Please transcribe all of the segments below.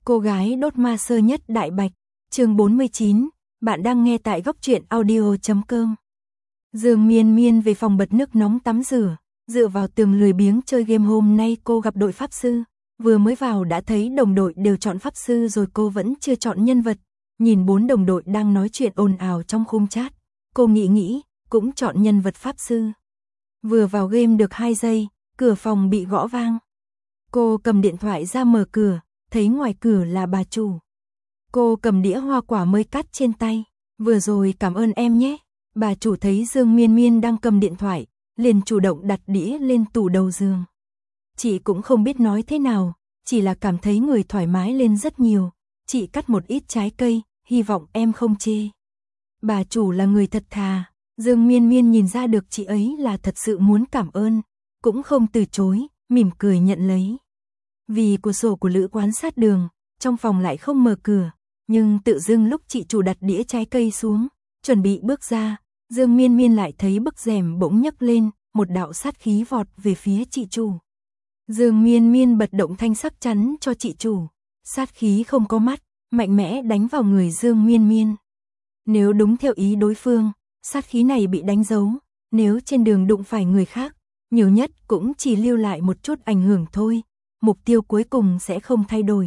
Cô gái đốt ma sơ nhất đại bạch, chương 49, bạn đang nghe tại góc truyện audio.com. Dương Miên Miên về phòng bật nước nóng tắm rửa, dựa vào tường lười biếng chơi game. Hôm nay cô gặp đội pháp sư, vừa mới vào đã thấy đồng đội đều chọn pháp sư rồi cô vẫn chưa chọn nhân vật. Nhìn 4 đồng đội đang nói chuyện ồn ào trong khung chat, cô nghĩ cũng chọn nhân vật pháp sư. Vừa vào game được 2 giây, cửa phòng bị gõ vang. Cô cầm điện thoại ra mở cửa, thấy ngoài cửa là bà chủ. Cô cầm đĩa hoa quả mới cắt trên tay, vừa rồi cảm ơn em nhé. Bà chủ thấy Dương Miên Miên đang cầm điện thoại, liền chủ động đặt đĩa lên tủ đầu giường. Chị cũng không biết nói thế nào, chỉ là cảm thấy người thoải mái lên rất nhiều. Chị cắt một ít trái cây, hy vọng em không chê. Bà chủ là người thật thà, Dương Miên Miên nhìn ra được chị ấy là thật sự muốn cảm ơn, cũng không từ chối, mỉm cười nhận lấy. Vì cửa sổ của lữ quán sát đường, trong phòng lại không mở cửa, nhưng tự dưng lúc chị chủ đặt đĩa trái cây xuống, chuẩn bị bước ra, Dương Miên Miên lại thấy bức rèm bỗng nhấc lên, một đạo sát khí vọt về phía chị chủ. Dương Miên Miên bật động thanh sắc chắn cho chị chủ, sát khí không có mắt, mạnh mẽ đánh vào người Dương Miên Miên. Nếu đúng theo ý đối phương, sát khí này bị đánh dấu, nếu trên đường đụng phải người khác, nhiều nhất cũng chỉ lưu lại một chút ảnh hưởng thôi, mục tiêu cuối cùng sẽ không thay đổi.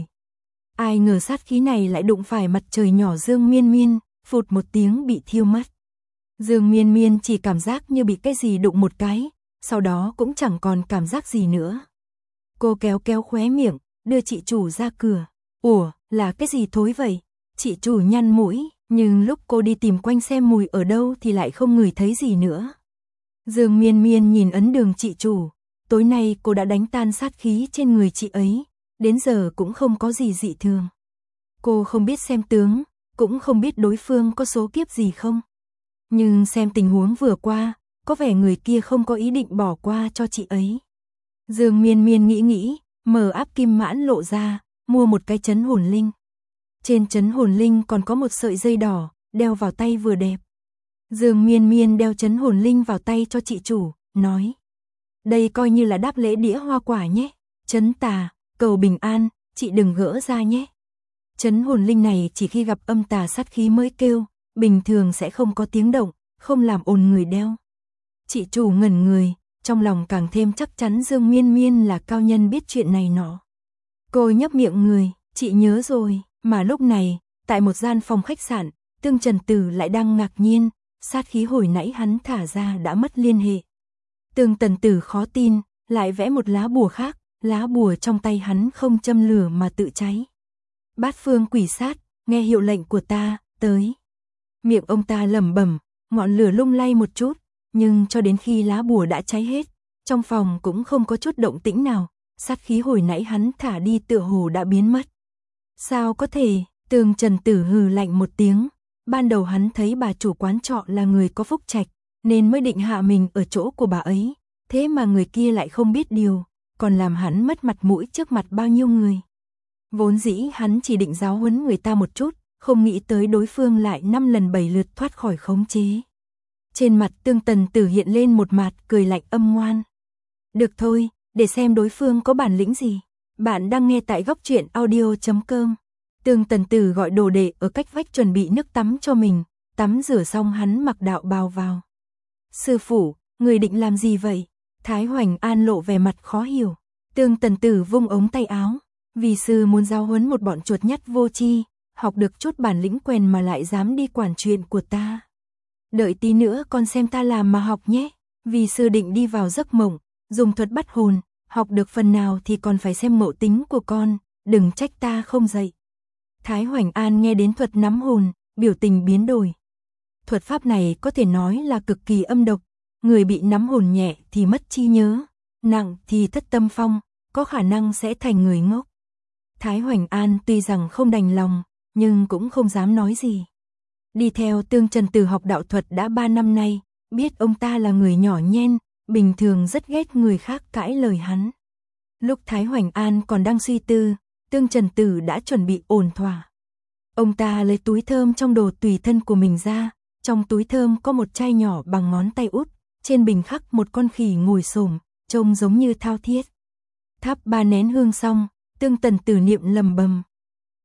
Ai ngờ sát khí này lại đụng phải mặt trời nhỏ Dương Miên Miên, phụt một tiếng bị thiêu mất. Dương Miên Miên chỉ cảm giác như bị cái gì đụng một cái, sau đó cũng chẳng còn cảm giác gì nữa. Cô kéo khóe miệng, đưa chị chủ ra cửa. Ủa, là cái gì thối vậy? Chị chủ nhăn mũi, nhưng lúc cô đi tìm quanh xem mùi ở đâu thì lại không ngửi thấy gì nữa. Dương Miên Miên nhìn ấn đường chị chủ, tối nay cô đã đánh tan sát khí trên người chị ấy, đến giờ cũng không có gì dị thường. Cô không biết xem tướng, cũng không biết đối phương có số kiếp gì không. Nhưng xem tình huống vừa qua, có vẻ người kia không có ý định bỏ qua cho chị ấy. Dương Miên Miên nghĩ, mở áp kim mãn lộ ra, mua một cái trấn hồn linh. Trên trấn hồn linh còn có một sợi dây đỏ, đeo vào tay vừa đẹp. Dương Miên Miên đeo trấn hồn linh vào tay cho chị chủ, nói: đây coi như là đáp lễ đĩa hoa quả nhé. Trấn tà, cầu bình an, chị đừng gỡ ra nhé. Trấn hồn linh này chỉ khi gặp âm tà sát khí mới kêu, bình thường sẽ không có tiếng động, không làm ồn người đeo. Chị chủ ngẩn người, trong lòng càng thêm chắc chắn Dương Miên Miên là cao nhân biết chuyện này nọ. Cô nhấp miệng người, chị nhớ rồi. Mà lúc này, tại một gian phòng khách sạn, Tương Trần Tử lại đang ngạc nhiên, sát khí hồi nãy hắn thả ra đã mất liên hệ. Tương Trần Tử khó tin, lại vẽ một lá bùa khác, lá bùa trong tay hắn không châm lửa mà tự cháy. Bát phương quỷ sát, nghe hiệu lệnh của ta, tới. Miệng ông ta lẩm bẩm, ngọn lửa lung lay một chút, nhưng cho đến khi lá bùa đã cháy hết, trong phòng cũng không có chút động tĩnh nào, sát khí hồi nãy hắn thả đi tựa hồ đã biến mất. Sao có thể? Tương Trần Tử hừ lạnh một tiếng, ban đầu hắn thấy bà chủ quán trọ là người có phúc trạch, nên mới định hạ mình ở chỗ của bà ấy, thế mà người kia lại không biết điều, còn làm hắn mất mặt mũi trước mặt bao nhiêu người. Vốn dĩ hắn chỉ định giáo huấn người ta một chút, không nghĩ tới đối phương lại 5 lần 7 lượt thoát khỏi khống chế. Trên mặt Tương Trần Tử hiện lên một mặt cười lạnh âm ngoan. Được thôi, để xem đối phương có bản lĩnh gì. Bạn đang nghe tại góc truyện audio.com. Tương Trần Tử gọi đồ đệ ở cách vách chuẩn bị nước tắm cho mình, tắm rửa xong hắn mặc đạo bào vào. Sư phụ, người định làm gì vậy? Thái Hoành An lộ vẻ mặt khó hiểu. Tương Trần Tử vung ống tay áo, vì sư muốn giáo huấn một bọn chuột nhắt vô tri, học được chút bản lĩnh quèn mà lại dám đi quản chuyện của ta. Đợi tí nữa con xem ta làm mà học nhé, vì sư định đi vào giấc mộng, dùng thuật bắt hồn, học được phần nào thì còn phải xem ngộ tính của con, đừng trách ta không dạy. Thái Hoành An nghe đến thuật nắm hồn, biểu tình biến đổi. Thuật pháp này có thể nói là cực kỳ âm độc, người bị nắm hồn nhẹ thì mất trí nhớ, nặng thì thất tâm phong, có khả năng sẽ thành người ngốc. Thái Hoành An tuy rằng không đành lòng, nhưng cũng không dám nói gì. Đi theo Tương Trần Tử học đạo thuật đã 3 năm nay, biết ông ta là người nhỏ nhen, bình thường rất ghét người khác cãi lời hắn. Lúc Thái Hoành An còn đang suy tư, Tương Trần Tử đã chuẩn bị ổn thỏa. Ông ta lấy túi thơm trong đồ tùy thân của mình ra, trong túi thơm có một chai nhỏ bằng ngón tay út, trên bình khắc một con khỉ ngồi xổm, trông giống như thao thiết. Thắp 3 nén hương xong, Tương Trần Tử niệm lầm bầm.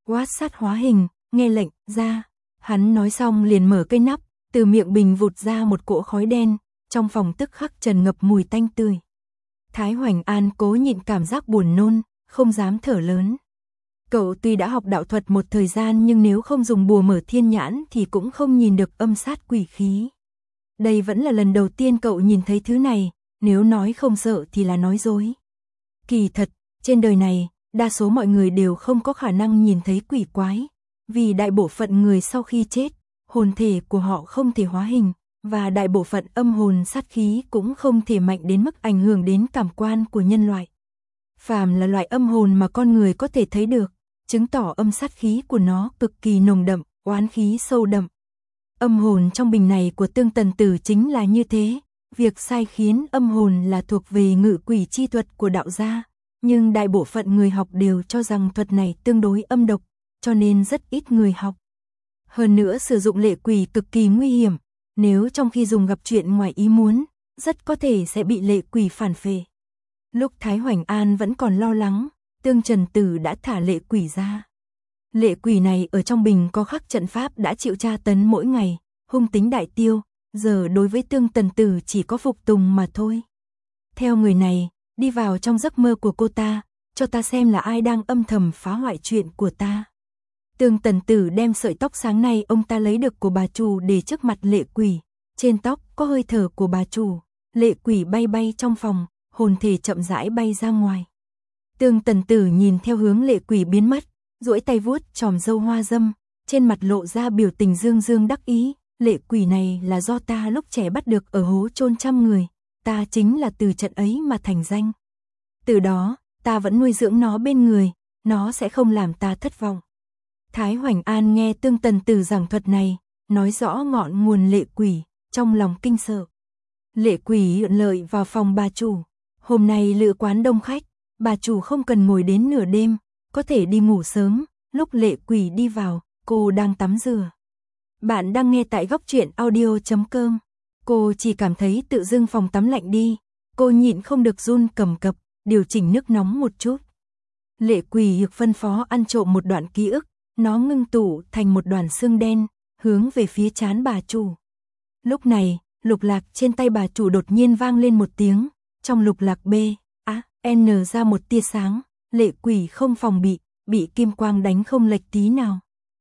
Quát sát hóa hình, nghe lệnh, ra. Hắn nói xong liền mở cây nắp, từ miệng bình vụt ra một cỗ khói đen, trong phòng tức khắc tràn ngập mùi tanh tươi. Thái Hoành An cố nhịn cảm giác buồn nôn, không dám thở lớn. Cậu tuy đã học đạo thuật một thời gian nhưng nếu không dùng bùa mở thiên nhãn thì cũng không nhìn được âm sát quỷ khí. Đây vẫn là lần đầu tiên cậu nhìn thấy thứ này, nếu nói không sợ thì là nói dối. Kỳ thật, trên đời này, đa số mọi người đều không có khả năng nhìn thấy quỷ quái, vì đại bộ phận người sau khi chết, hồn thể của họ không thể hóa hình, và đại bộ phận âm hồn sát khí cũng không thể mạnh đến mức ảnh hưởng đến cảm quan của nhân loại. Phàm là loại âm hồn mà con người có thể thấy được, chứng tỏ âm sát khí của nó cực kỳ nồng đậm, oán khí sâu đậm. Âm hồn trong bình này của Tương Tần Tử chính là như thế, việc sai khiến âm hồn là thuộc về ngự quỷ chi thuật của đạo gia, nhưng đại bộ phận người học đều cho rằng thuật này tương đối âm độc, cho nên rất ít người học. Hơn nữa sử dụng lệ quỷ cực kỳ nguy hiểm, nếu trong khi dùng gặp chuyện ngoài ý muốn, rất có thể sẽ bị lệ quỷ phản phệ. Lúc Thái Hoành An vẫn còn lo lắng, Tương Trần Tử đã thả lệ quỷ ra. Lệ quỷ này ở trong bình có khắc trận pháp đã chịu tra tấn mỗi ngày, hung tính đại tiêu, giờ đối với Tương Tần Tử chỉ có phục tùng mà thôi. Theo người này, đi vào trong giấc mơ của cô ta, cho ta xem là ai đang âm thầm phá hoại chuyện của ta. Tương Tần Tử đem sợi tóc sáng nay ông ta lấy được của bà chủ để trước mặt lệ quỷ, trên tóc có hơi thở của bà chủ, lệ quỷ bay bay trong phòng, hồn thể chậm rãi bay ra ngoài. Tương Tần Tử nhìn theo hướng lệ quỷ biến mất, duỗi tay vuốt chòm râu hoa dâm, trên mặt lộ ra biểu tình dương dương đắc ý, lệ quỷ này là do ta lúc trẻ bắt được ở hố chôn trăm người, ta chính là từ trận ấy mà thành danh. Từ đó, ta vẫn nuôi dưỡng nó bên người, nó sẽ không làm ta thất vọng. Thái Hoành An nghe Tương Tần Tử giảng thuật này, nói rõ ngọn nguồn lệ quỷ, trong lòng kinh sợ. Lệ quỷ hiện lợi vào phòng bà chủ, hôm nay lữ quán đông khách, bà chủ không cần ngồi đến nửa đêm, có thể đi ngủ sớm, lúc lệ quỷ đi vào, cô đang tắm rửa. Bạn đang nghe tại góc truyện audio.com. Cô chỉ cảm thấy tự dưng phòng tắm lạnh đi, cô nhịn không được run cầm cập, điều chỉnh nước nóng một chút. Lệ quỷ được phân phó ăn trộm một đoạn ký ức, nó ngưng tụ thành một đoàn xương đen, hướng về phía trán bà chủ. Lúc này, lục lạc trên tay bà chủ đột nhiên vang lên một tiếng, trong lục lạc B, A, N ra một tia sáng, lệ quỷ không phòng bị kim quang đánh không lệch tí nào.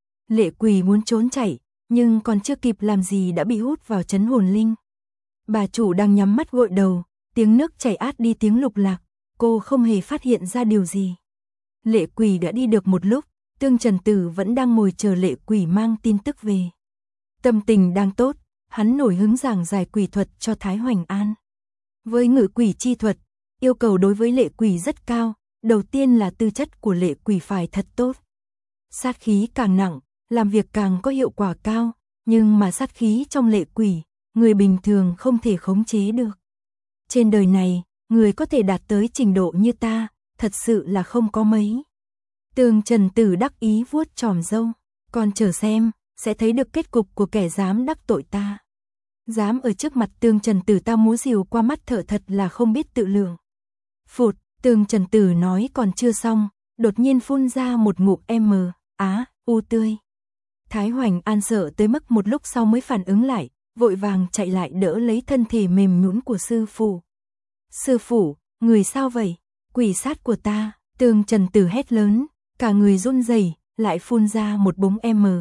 Lệ quỷ muốn trốn chạy, nhưng còn chưa kịp làm gì đã bị hút vào trấn hồn linh. Bà chủ đang nhắm mắt gội đầu, tiếng nước chảy át đi tiếng lục lạc, cô không hề phát hiện ra điều gì. Lệ quỷ đã đi được một lúc, Tương Trần Tử vẫn đang ngồi chờ lệ quỷ mang tin tức về. Tâm tình đang tốt, hắn nổi hứng giảng giải quỷ thuật cho Thái Hoành An. Với ngự quỷ chi thuật, yêu cầu đối với lệ quỷ rất cao, đầu tiên là tư chất của lệ quỷ phải thật tốt. Sát khí càng nặng, làm việc càng có hiệu quả cao, nhưng mà sát khí trong lệ quỷ, người bình thường không thể khống chế được. Trên đời này, người có thể đạt tới trình độ như ta, thật sự là không có mấy. Tương Trần Tử đắc ý vuốt chòm râu, còn chờ xem, sẽ thấy được kết cục của kẻ dám đắc tội ta. Dám ở trước mặt Tương Trần Tử ta múa rìu qua mắt thợ thật là không biết tự lượng. Phụt, Tương Trần Tử nói còn chưa xong, đột nhiên phun ra một ngụm U tươi. Thái Hoành An sợ tới mức một lúc sau mới phản ứng lại, vội vàng chạy lại đỡ lấy thân thể mềm nhũn của sư phụ. Sư phụ, người sao vậy? Quỷ sát của ta, Tương Trần Tử hét lớn, cả người run rẩy, lại phun ra một búng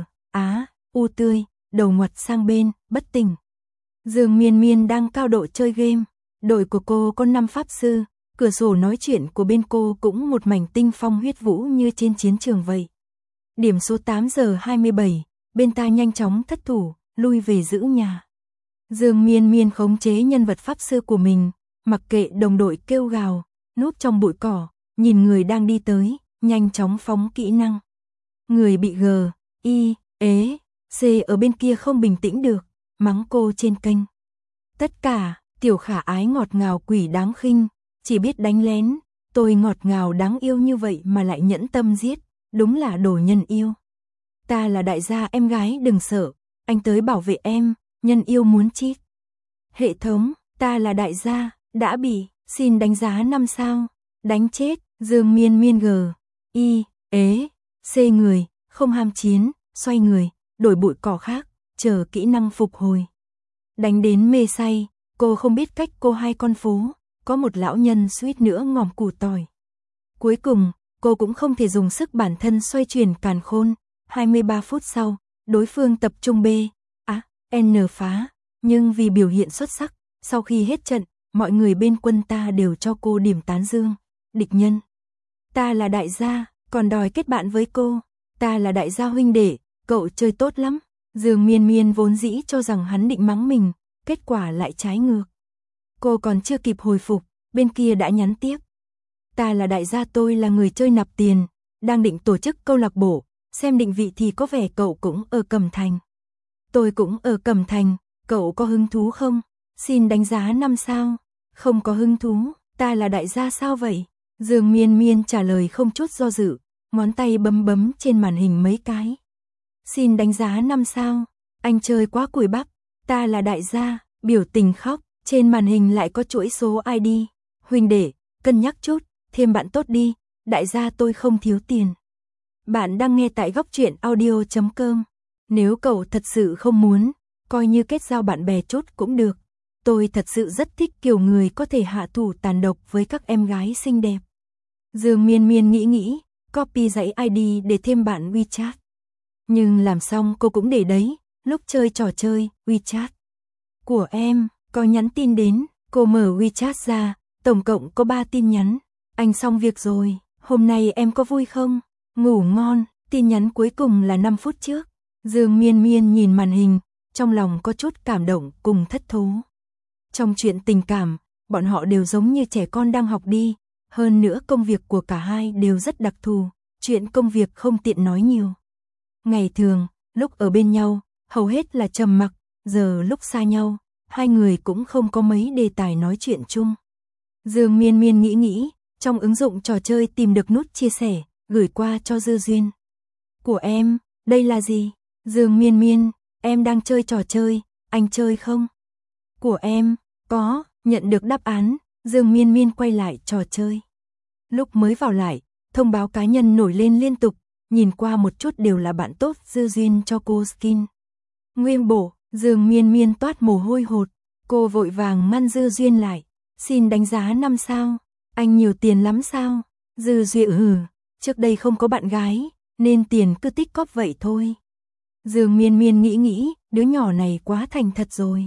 U tươi, đầu ngoặt sang bên, bất tỉnh. Dương Miên Miên đang cao độ chơi game, đội của cô có 5 pháp sư, cửa sổ nói chuyện của bên cô cũng một mảnh tinh phong huyết vũ như trên chiến trường vậy. Điểm số 8 giờ 27, bên ta nhanh chóng thất thủ, lui về giữ nhà. Dương Miên Miên khống chế nhân vật pháp sư của mình, mặc kệ đồng đội kêu gào, núp trong bụi cỏ, nhìn người đang đi tới, nhanh chóng phóng kỹ năng. Người bị C ở bên kia không bình tĩnh được, mắng cô trên kênh. Tất cả, tiểu khả ái ngọt ngào quỷ đáng khinh, chỉ biết đánh lén, tôi ngọt ngào đáng yêu như vậy mà lại nhẫn tâm giết, đúng là đồ nhân yêu. Ta là đại gia em gái đừng sợ, anh tới bảo vệ em, nhân yêu muốn chít. Hệ thống, ta là đại gia, đã bị, xin đánh giá 5 sao, đánh chết, Dương Miên Miên Xê người, không ham chiến, xoay người, đổi bụi cỏ khác, chờ kỹ năng phục hồi. Đánh đến mê say, cô không biết cách cô hai con phố, có một lão nhân suýt nữa ngòm củ tỏi. Cuối cùng, cô cũng không thể dùng sức bản thân xoay chuyển càn khôn. 23 phút sau, đối phương tập trung B, N phá, nhưng vì biểu hiện xuất sắc, sau khi hết trận, mọi người bên quân ta đều cho cô điểm tán dương. Địch nhân, ta là đại gia, còn đòi kết bạn với cô, ta là đại gia huynh đệ, cậu chơi tốt lắm. Dương Miên Miên vốn dĩ cho rằng hắn định mắng mình, kết quả lại trái ngược. Cô còn chưa kịp hồi phục, bên kia đã nhắn tiếp. Ta là đại gia, tôi là người chơi nạp tiền, đang định tổ chức câu lạc bộ, xem định vị thì có vẻ cậu cũng ở Cẩm Thành. Tôi cũng ở Cẩm Thành, cậu có hứng thú không? Xin đánh giá 5 sao. Không có hứng thú, ta là đại gia sao vậy? Dương Miên Miên trả lời không chút do dự, ngón tay bấm bấm trên màn hình mấy cái. Xin đánh giá 5 sao, anh chơi quá cùi bắp, ta là đại gia, biểu tình khóc, trên màn hình lại có chuỗi số ID. Huynh đệ, cân nhắc chút, thêm bạn tốt đi, đại gia tôi không thiếu tiền. Bạn đang nghe tại góc truyện audio.com. Nếu cậu thật sự không muốn, coi như kết giao bạn bè chút cũng được. Tôi thật sự rất thích kiểu người có thể hạ thủ tàn độc với các em gái xinh đẹp. Dương Miên Miên nghĩ, copy dãy ID để thêm bạn WeChat. Nhưng làm xong cô cũng để đấy, lúc chơi trò chơi, WeChat của em, có nhắn tin đến, cô mở WeChat ra, tổng cộng có 3 tin nhắn. Anh xong việc rồi, hôm nay em có vui không? Ngủ ngon, tin nhắn cuối cùng là 5 phút trước. Dương Miên Miên nhìn màn hình, trong lòng có chút cảm động cùng thất thố. Trong chuyện tình cảm, bọn họ đều giống như trẻ con đang học đi, hơn nữa công việc của cả hai đều rất đặc thù, chuyện công việc không tiện nói nhiều. Ngày thường, lúc ở bên nhau, hầu hết là trầm mặc, giờ lúc xa nhau, hai người cũng không có mấy đề tài nói chuyện chung. Dương Miên Miên nghĩ, trong ứng dụng trò chơi tìm được nút chia sẻ, gửi qua cho Dư Duyên. Của em, đây là gì? Dương Miên Miên, em đang chơi trò chơi, anh chơi không? Của em, có, nhận được đáp án, Dương Miên Miên quay lại trò chơi. Lúc mới vào lại, thông báo cá nhân nổi lên liên tục, nhìn qua một chút đều là bạn tốt Dư Duyên cho cô skin. Nguyên bộ, Dương Miên Miên toát mồ hôi hột, cô vội vàng ngăn Dư Duyên lại, xin đánh giá 5 sao, anh nhiều tiền lắm sao? Dư Duyên trước đây không có bạn gái, nên tiền cứ tích cóp vậy thôi. Dương Miên Miên nghĩ, đứa nhỏ này quá thành thật rồi.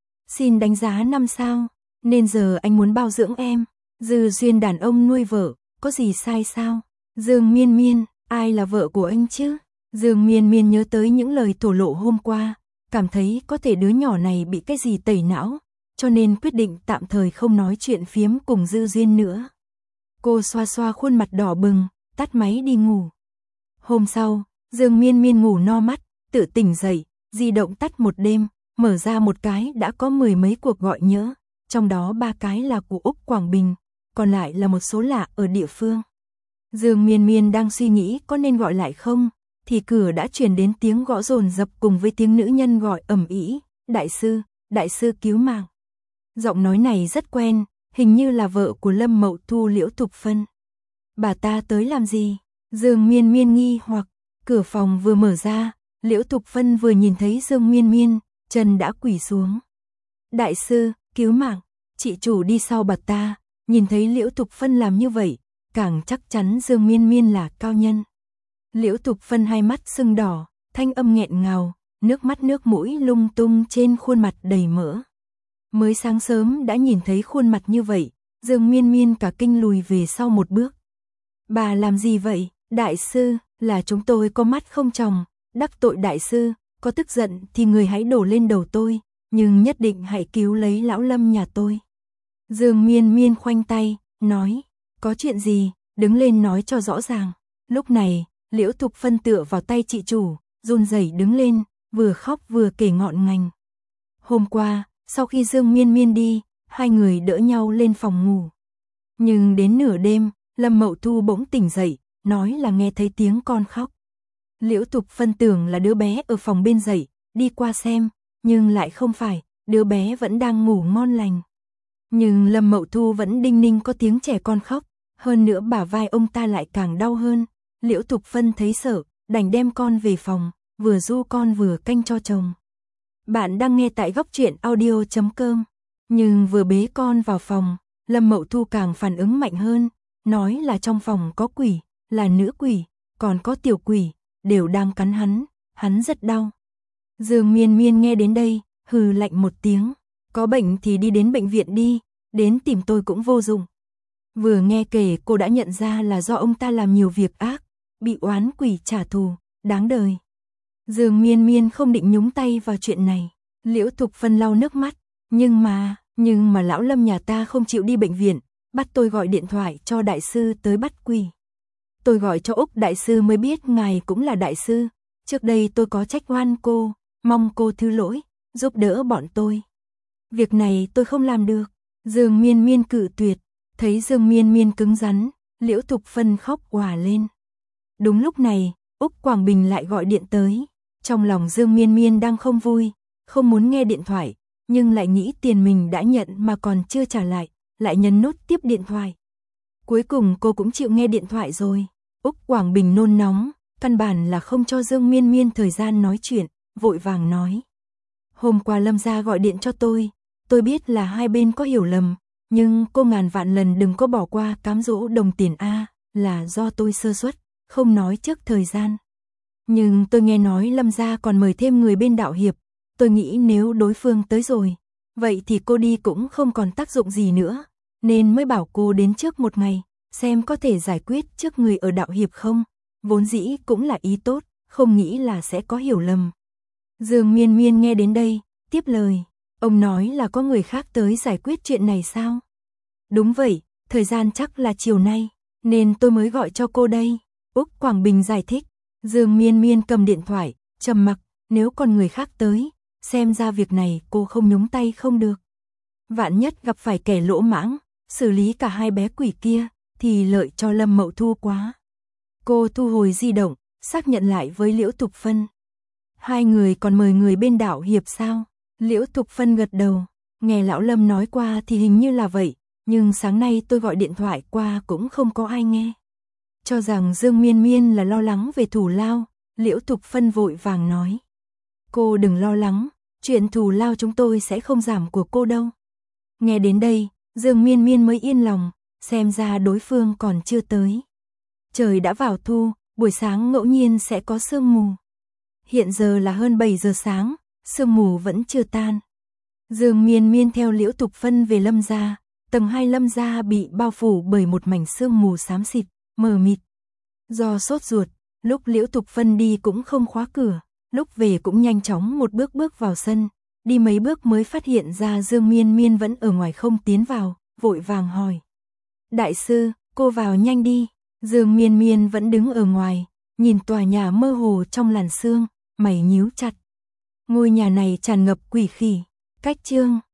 Xin đánh giá 5 sao, nên giờ anh muốn bao dưỡng em. Dư Duyên đàn ông nuôi vợ, có gì sai sao? Dương Miên Miên, ai là vợ của anh chứ? Dương Miên Miên nhớ tới những lời thổ lộ hôm qua, cảm thấy có thể đứa nhỏ này bị cái gì tẩy não, cho nên quyết định tạm thời không nói chuyện phiếm cùng Dư Duyên nữa. Cô xoa xoa khuôn mặt đỏ bừng, tắt máy đi ngủ. Hôm sau, Dương Miên Miên ngủ no mắt, tự tỉnh dậy, di động tắt một đêm, mở ra một cái đã có 10 mấy cuộc gọi nhỡ, trong đó 3 cái là của Úc Quảng Bình, còn lại là một số lạ ở địa phương. Dương Miên Miên đang suy nghĩ có nên gọi lại không, thì cửa đã truyền đến tiếng gõ dồn dập cùng với tiếng nữ nhân gọi ầm ĩ, đại sư cứu mạng. Giọng nói này rất quen, hình như là vợ của Lâm Mậu Thu Liễu Thục Phân. Bà ta tới làm gì? Dương Miên Miên nghi hoặc, cửa phòng vừa mở ra, Liễu Thục Phân vừa nhìn thấy Dương Miên Miên, chân đã quỳ xuống. Đại sư, cứu mạng, chị chủ đi sau bà ta, nhìn thấy Liễu Thục Phân làm như vậy, càng chắc chắn Dương Miên Miên là cao nhân. Liễu Thục Phân hai mắt sưng đỏ, thanh âm nghẹn ngào, nước mắt nước mũi lung tung trên khuôn mặt đầy mỡ. Mới sáng sớm đã nhìn thấy khuôn mặt như vậy, Dương Miên Miên cả kinh lùi về sau một bước. Bà làm gì vậy? Đại sư, là chúng tôi có mắt không tròng, đắc tội đại sư, có tức giận thì người hãy đổ lên đầu tôi, nhưng nhất định hãy cứu lấy lão Lâm nhà tôi. Dương Miên Miên khoanh tay, nói, có chuyện gì, đứng lên nói cho rõ ràng. Lúc này, Liễu Thục Phân tựa vào tay chị chủ, run rẩy đứng lên, vừa khóc vừa kể ngọn ngành. Hôm qua, sau khi Dương Miên Miên đi, hai người đỡ nhau lên phòng ngủ. Nhưng đến nửa đêm, Lâm Mậu Thu bỗng tỉnh dậy, nói là nghe thấy tiếng con khóc. Liễu Thục Phân tưởng là đứa bé ở phòng bên dậy, đi qua xem, nhưng lại không phải, đứa bé vẫn đang ngủ ngon lành. Nhưng Lâm Mậu Thu vẫn đinh ninh có tiếng trẻ con khóc, hơn nữa bả vai ông ta lại càng đau hơn, Liễu Thục Phân thấy sợ, đành đem con về phòng, vừa du con vừa canh cho chồng. Bạn đang nghe tại góc truyện audio.com. Nhưng vừa bế con vào phòng, Lâm Mậu Thu càng phản ứng mạnh hơn, nói là trong phòng có quỷ, là nữ quỷ, còn có tiểu quỷ, đều đang cắn hắn rất đau. Dương Miên Miên nghe đến đây, hừ lạnh một tiếng, có bệnh thì đi đến bệnh viện đi, đến tìm tôi cũng vô dụng. Vừa nghe kể cô đã nhận ra là do ông ta làm nhiều việc ác, bị oán quỷ trả thù, đáng đời. Dương Miên Miên không định nhúng tay vào chuyện này. Liễu Thục Phân lau nước mắt, nhưng mà lão Lâm nhà ta không chịu đi bệnh viện, bắt tôi gọi điện thoại cho đại sư tới bắt quỷ. Tôi gọi cho Úc đại sư mới biết ngài cũng là đại sư, trước đây tôi có trách oan cô, mong cô thứ lỗi, giúp đỡ bọn tôi. Việc này tôi không làm được. Dương Miên Miên cự tuyệt, thấy Dương Miên Miên cứng rắn, Liễu Thục Phân khóc òa lên. Đúng lúc này, Úc Quảng Bình lại gọi điện tới, trong lòng Dương Miên Miên đang không vui, không muốn nghe điện thoại, nhưng lại nghĩ tiền mình đã nhận mà còn chưa trả lại nhấn nút tiếp điện thoại. Cuối cùng cô cũng chịu nghe điện thoại rồi. Úc Quảng Bình nôn nóng, căn bản là không cho Dương Miên Miên thời gian nói chuyện, vội vàng nói. Hôm qua Lâm gia gọi điện cho tôi biết là hai bên có hiểu lầm, nhưng cô ngàn vạn lần đừng có bỏ qua cám dỗ đồng tiền A, là do tôi sơ suất, không nói trước thời gian. Nhưng tôi nghe nói Lâm gia còn mời thêm người bên đạo hiệp, tôi nghĩ nếu đối phương tới rồi, vậy thì cô đi cũng không còn tác dụng gì nữa, nên mới bảo cô đến trước một ngày, xem có thể giải quyết trước người ở đạo hiệp không, vốn dĩ cũng là ý tốt, không nghĩ là sẽ có hiểu lầm. Dương Miên Miên nghe đến đây, tiếp lời, ông nói là có người khác tới giải quyết chuyện này sao? Đúng vậy, thời gian chắc là chiều nay, nên tôi mới gọi cho cô đây. Úc Quảng Bình giải thích. Dương Miên Miên cầm điện thoại, trầm mặc, nếu còn người khác tới, xem ra việc này cô không nhúng tay không được. Vạn nhất gặp phải kẻ lỗ mãng, xử lý cả hai bé quỷ kia, thì lợi cho Lâm Mậu Thu quá. Cô thu hồi di động, xác nhận lại với Liễu Thục Phân. Hai người còn mời người bên đạo hiệp sao? Liễu Thục Phân gật đầu, nghe lão Lâm nói qua thì hình như là vậy, nhưng sáng nay tôi gọi điện thoại qua cũng không có ai nghe. Cho rằng Dương Miên Miên là lo lắng về thù lao, Liễu Thục Phân vội vàng nói. Cô đừng lo lắng, chuyện thù lao chúng tôi sẽ không giảm của cô đâu. Nghe đến đây, Dương Miên Miên mới yên lòng, xem ra đối phương còn chưa tới. Trời đã vào thu, buổi sáng ngẫu nhiên sẽ có sương mù. Hiện giờ là hơn 7 giờ sáng, sương mù vẫn chưa tan. Dương Miên Miên theo Liễu Thục Phân về Lâm gia, tầng 2 Lâm gia bị bao phủ bởi một mảnh sương mù xám xịt, mờ mịt. Do sốt ruột, lúc Liễu Thục Phân đi cũng không khóa cửa, lúc về cũng nhanh chóng một bước vào sân, đi mấy bước mới phát hiện ra Dương Miên Miên vẫn ở ngoài không tiến vào, vội vàng hỏi. Đại sư, cô vào nhanh đi. Dương Miên Miên vẫn đứng ở ngoài, nhìn tòa nhà mơ hồ trong làn sương, mày nhíu chặt. Ngôi nhà này tràn ngập quỷ khỉ. Cách chương